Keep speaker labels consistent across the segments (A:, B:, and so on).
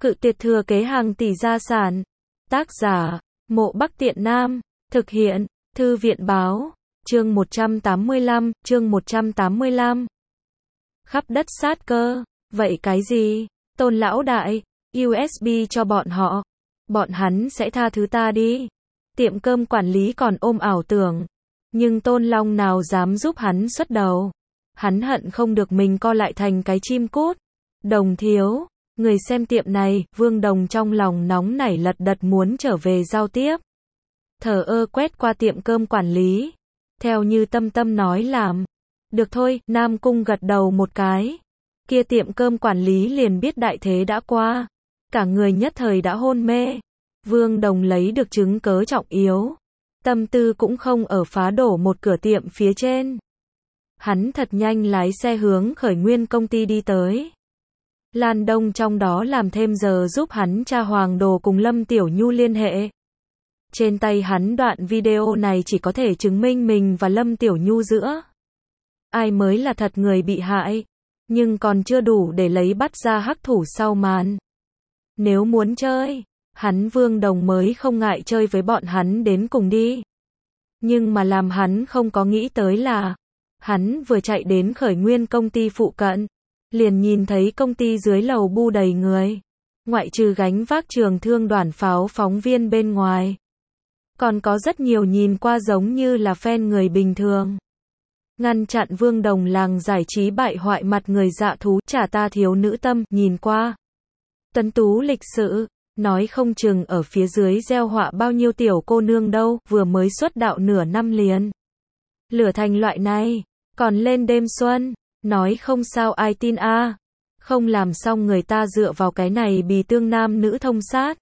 A: Cự tuyệt thừa kế hàng tỷ gia sản. Tác giả, Mộ Bắc Tiện Nam. Thực hiện, Thư viện báo. Chương 185, chương 185. Khắp đất sát cơ. Vậy cái gì? Tôn lão đại, USB cho bọn họ. Bọn hắn sẽ tha thứ ta đi. Tiệm cơm quản lý còn ôm ảo tưởng. Nhưng Tôn Long nào dám giúp hắn xuất đầu. Hắn hận không được mình co lại thành cái chim cút. Đồng thiếu, người xem tiệm này, Vương Đồng trong lòng nóng nảy lật đật muốn trở về giao tiếp. Thờ ơ quét qua tiệm cơm quản lý. Theo như Tâm Tâm nói làm. Được thôi, Nam Cung gật đầu một cái. Kia tiệm cơm quản lý liền biết đại thế đã qua. Cả người nhất thời đã hôn mê. Vương Đồng lấy được chứng cớ trọng yếu. Tâm tư cũng không ở phá đổ một cửa tiệm phía trên. Hắn thật nhanh lái xe hướng Khởi Nguyên công ty đi tới. Lan Đông trong đó làm thêm giờ giúp hắn tra Hoàng Đồ cùng Lâm Tiểu Nhu liên hệ. Trên tay hắn đoạn video này chỉ có thể chứng minh mình và Lâm Tiểu Nhu giữa. Ai mới là thật người bị hại. Nhưng còn chưa đủ để lấy bắt ra hắc thủ sau màn. Nếu muốn chơi, hắn Vương Đồng mới không ngại chơi với bọn hắn đến cùng đi. Nhưng mà làm hắn không có nghĩ tới là, hắn vừa chạy đến Khởi Nguyên công ty phụ cận, liền nhìn thấy công ty dưới lầu bu đầy người. Ngoại trừ gánh vác trường thương đoàn pháo phóng viên bên ngoài. Còn có rất nhiều nhìn qua giống như là fan người bình thường. Ngăn chặn Vương Đồng làng giải trí bại hoại mặt người dạ thú, chả ta thiếu nữ tâm, nhìn qua. Tuấn tú lịch sự, nói không chừng ở phía dưới gieo họa bao nhiêu tiểu cô nương đâu, vừa mới xuất đạo nửa năm liền. Lửa thành loại này, còn lên đêm xuân, nói không sao ai tin a. Không làm xong người ta dựa vào cái này bì tương nam nữ thông sát.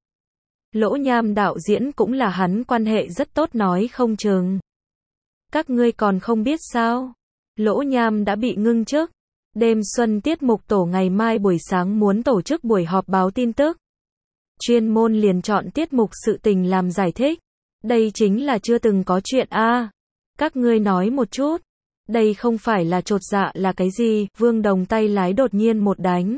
A: Lỗ Nham đạo diễn cũng là hắn quan hệ rất tốt nói không chừng. Các ngươi còn không biết sao? Lỗ Nham đã bị ngưng chức. Đêm xuân tiết mục tổ ngày mai buổi sáng muốn tổ chức buổi họp báo tin tức. Chuyên môn liền chọn tiết mục sự tình làm giải thích. Đây chính là chưa từng có chuyện a. Các ngươi nói một chút. Đây không phải là chột dạ là cái gì? Vương Đồng tay lái đột nhiên một đánh.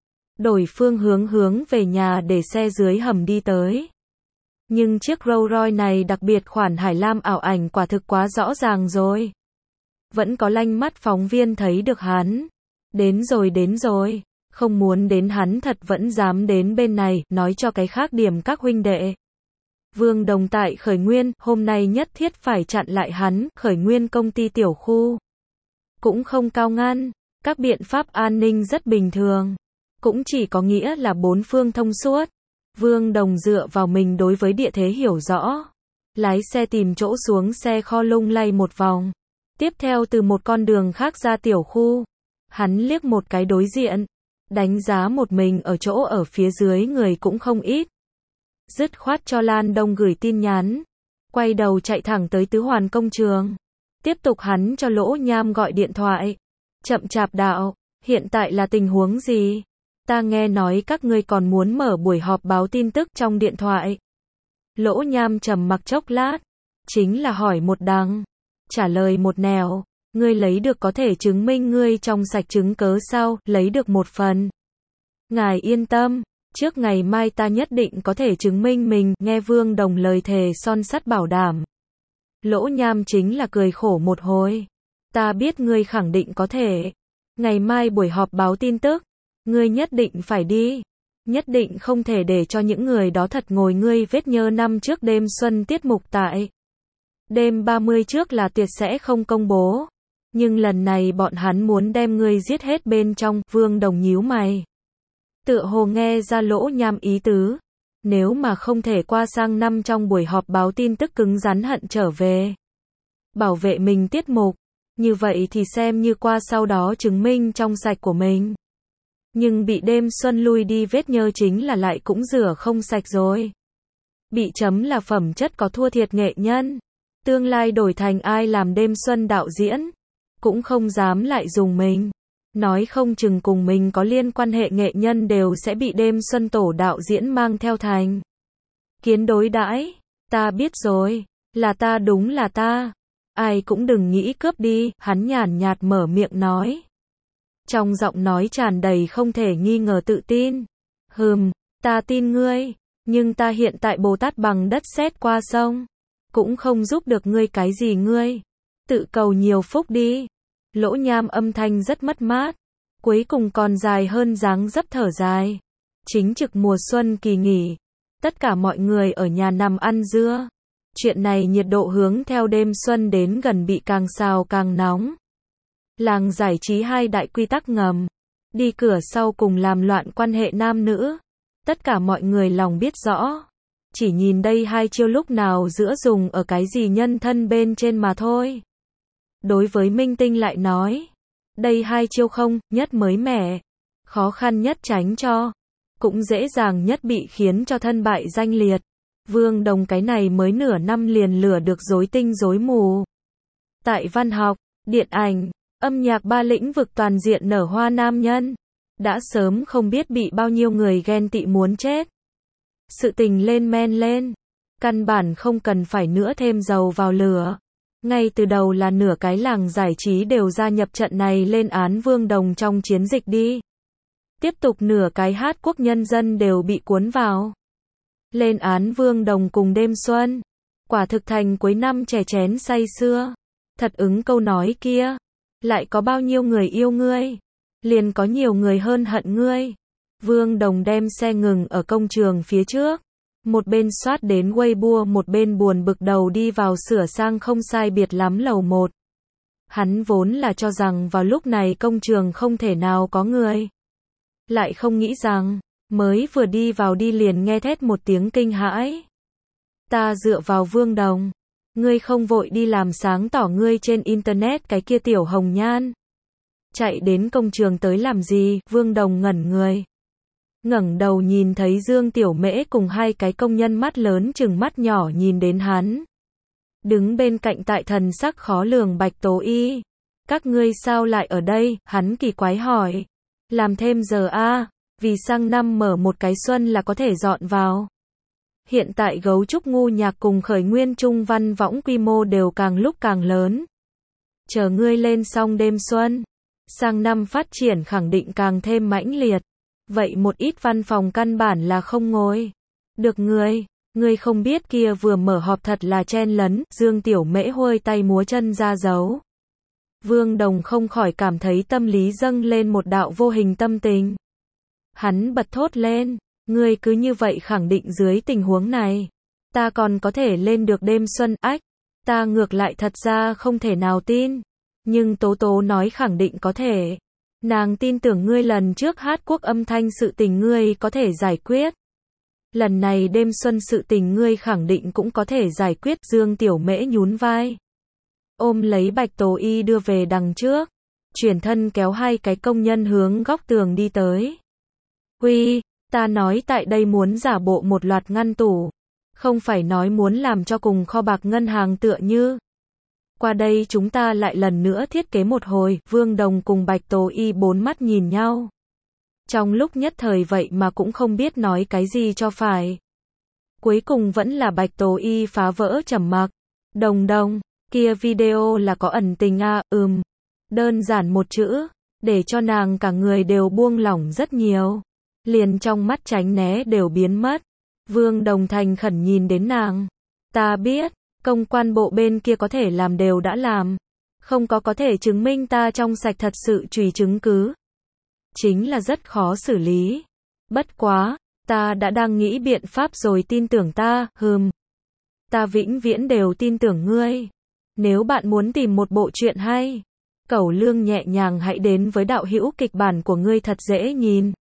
A: Đổi phương hướng về nhà để xe dưới hầm đi tới. Nhưng chiếc Rolls Royce này đặc biệt khoản Hải Lam ảo ảnh quả thực quá rõ ràng rồi. Vẫn có lanh mắt phóng viên thấy được hắn. Đến rồi. Không muốn đến hắn thật vẫn dám đến bên này, nói cho cái khác điểm các huynh đệ. Vương Đồng tại Khởi Nguyên, hôm nay nhất thiết phải chặn lại hắn, Khởi Nguyên công ty tiểu khu. Cũng không cao ngăn, các biện pháp an ninh rất bình thường. Cũng chỉ có nghĩa là bốn phương thông suốt. Vương Đồng dựa vào mình đối với địa thế hiểu rõ. Lái xe tìm chỗ xuống xe kho lung lay một vòng. Tiếp theo từ một con đường khác ra tiểu khu. Hắn liếc một cái đối diện. Đánh giá một mình ở chỗ ở phía dưới người cũng không ít. Dứt khoát cho Lan Đông gửi tin nhắn. Quay đầu chạy thẳng tới Tứ Hoàn công trường. Tiếp tục hắn cho Lỗ Nham gọi điện thoại. Chậm chạp đạo, hiện tại là tình huống gì? Ta nghe nói các ngươi còn muốn mở buổi họp báo tin tức trong điện thoại. Lỗ Nham trầm mặc chốc lát. Chính là hỏi một đằng. Trả lời một nẻo. Ngươi lấy được có thể chứng minh ngươi trong sạch chứng cớ sao? Lấy được một phần. Ngài yên tâm. Trước ngày mai ta nhất định có thể chứng minh mình. Nghe Vương Đồng lời thề son sắt bảo đảm. Lỗ Nham chính là cười khổ một hồi. Ta biết ngươi khẳng định có thể. Ngày mai buổi họp báo tin tức. Ngươi nhất định phải đi. Nhất định không thể để cho những người đó thật ngồi ngươi vết nhơ năm trước đêm xuân tiết mục tại. Đêm 30 trước là tuyệt sẽ không công bố. Nhưng lần này bọn hắn muốn đem ngươi giết hết bên trong. Vương Đồng nhíu mày. Tựa hồ nghe ra Lỗ Nham ý tứ. Nếu mà không thể qua sang năm trong buổi họp báo tin tức cứng rắn hận trở về. Bảo vệ mình tiết mục. Như vậy thì xem như qua sau đó chứng minh trong sạch của mình. Nhưng bị đêm xuân lui đi vết nhơ chính là lại cũng rửa không sạch rồi. Bị chấm là phẩm chất có thua thiệt nghệ nhân. Tương lai đổi thành ai làm đêm xuân đạo diễn. Cũng không dám lại dùng mình. Nói không chừng cùng mình có liên quan hệ nghệ nhân đều sẽ bị đêm xuân tổ đạo diễn mang theo thành. Kiến đối đãi. Ta biết rồi. Là ta đúng là ta. Ai cũng đừng nghĩ cướp đi. Hắn nhàn nhạt mở miệng nói. Trong giọng nói tràn đầy không thể nghi ngờ tự tin. Ta tin ngươi, nhưng ta hiện tại Bồ Tát bằng đất sét qua sông, cũng không giúp được ngươi cái gì ngươi. Tự cầu nhiều phúc đi. Lỗ Nham âm thanh rất mất mát. Cuối cùng còn dài hơn dáng dấp thở dài. Chính trực mùa xuân kỳ nghỉ. Tất cả mọi người ở nhà nằm ăn dưa. Chuyện này nhiệt độ hướng theo đêm xuân đến gần bị càng xào càng nóng. Làng giải trí hai đại quy tắc ngầm. Đi cửa sau cùng làm loạn quan hệ nam nữ. Tất cả mọi người lòng biết rõ. Chỉ nhìn đây hai chiêu lúc nào giữa dùng ở cái gì nhân thân bên trên mà thôi. Đối với Minh Tinh lại nói. Đây hai chiêu không, nhất mới mẻ. Khó khăn nhất tránh cho. Cũng dễ dàng nhất bị khiến cho thân bại danh liệt. Vương Đồng cái này mới nửa năm liền lửa được rối tinh rối mù. Tại văn học, điện ảnh, âm nhạc ba lĩnh vực toàn diện nở hoa nam nhân. Đã sớm không biết bị bao nhiêu người ghen tị muốn chết. Sự tình lên men lên. Căn bản không cần phải nữa thêm dầu vào lửa. Ngay từ đầu là nửa cái làng giải trí đều gia nhập trận này lên án Vương Đồng trong chiến dịch đi. Tiếp tục nửa cái hát quốc nhân dân đều bị cuốn vào. Lên án Vương Đồng cùng đêm xuân. Quả thực thành cuối năm chè chén say sưa. Thật ứng câu nói kia. Lại có bao nhiêu người yêu ngươi. Liền có nhiều người hơn hận ngươi. Vương Đồng đem xe ngừng ở công trường phía trước. Một bên soát đến Weibo một bên buồn bực đầu đi vào sửa sang không sai biệt lắm lầu 1. Hắn vốn là cho rằng vào lúc này công trường không thể nào có người. Lại không nghĩ rằng, mới vừa đi vào đi liền nghe thét một tiếng kinh hãi. Ta dựa vào Vương Đồng. Ngươi không vội đi làm sáng tỏ ngươi trên internet cái kia tiểu hồng nhan. Chạy đến công trường tới làm gì? Vương Đồng ngẩn người. Ngẩng đầu nhìn thấy Dương Tiểu Mễ cùng hai cái công nhân mắt lớn chừng mắt nhỏ nhìn đến hắn. Đứng bên cạnh tại thần sắc khó lường Bạch Tố Y. Các ngươi sao lại ở đây? Hắn kỳ quái hỏi. Làm thêm giờ a, vì sang năm mở một cái xuân là có thể dọn vào. Hiện tại Gấu Trúc Ngu Nhạc cùng Khởi Nguyên Trung Văn Võng quy mô đều càng lúc càng lớn. Chờ ngươi lên xong đêm xuân. Sang năm phát triển khẳng định càng thêm mãnh liệt. Vậy một ít văn phòng căn bản là không ngồi được ngươi không biết kia vừa mở họp thật là chen lấn. Dương Tiểu Mễ huôi tay múa chân ra dấu. Vương Đồng không khỏi cảm thấy tâm lý dâng lên một đạo vô hình tâm tình. Hắn bật thốt lên, ngươi cứ như vậy khẳng định dưới tình huống này, ta còn có thể lên được đêm xuân. Ách, ta ngược lại thật ra không thể nào tin, nhưng Tố Tố nói khẳng định có thể. Nàng tin tưởng ngươi lần trước hát quốc âm thanh sự tình ngươi có thể giải quyết. Lần này đêm xuân sự tình ngươi khẳng định cũng có thể giải quyết. Dương Tiểu Mễ nhún vai. Ôm lấy Bạch Tố Y đưa về đằng trước. Chuyển thân kéo hai cái công nhân hướng góc tường đi tới. Huy, ta nói tại đây muốn giả bộ một loạt ngăn tủ. Không phải nói muốn làm cho cùng kho bạc ngân hàng tựa như. Qua đây chúng ta lại lần nữa thiết kế một hồi. Vương Đồng cùng Bạch Tố Y bốn mắt nhìn nhau. Trong lúc nhất thời vậy mà cũng không biết nói cái gì cho phải. Cuối cùng vẫn là Bạch Tố Y phá vỡ trầm mặc. Đồng, kia video là có ẩn tình à? Đơn giản một chữ, để cho nàng cả người đều buông lỏng rất nhiều. Liền trong mắt tránh né đều biến mất. Vương Đồng thành khẩn nhìn đến nàng. Ta biết, công quan bộ bên kia có thể làm đều đã làm. Không có thể chứng minh ta trong sạch thật sự truy chứng cứ. Chính là rất khó xử lý. Bất quá, ta đã đang nghĩ biện pháp rồi tin tưởng ta. Ta vĩnh viễn đều tin tưởng ngươi. Nếu bạn muốn tìm một bộ truyện hay, cẩu lương nhẹ nhàng hãy đến với đạo hữu kịch bản của ngươi thật dễ nhìn.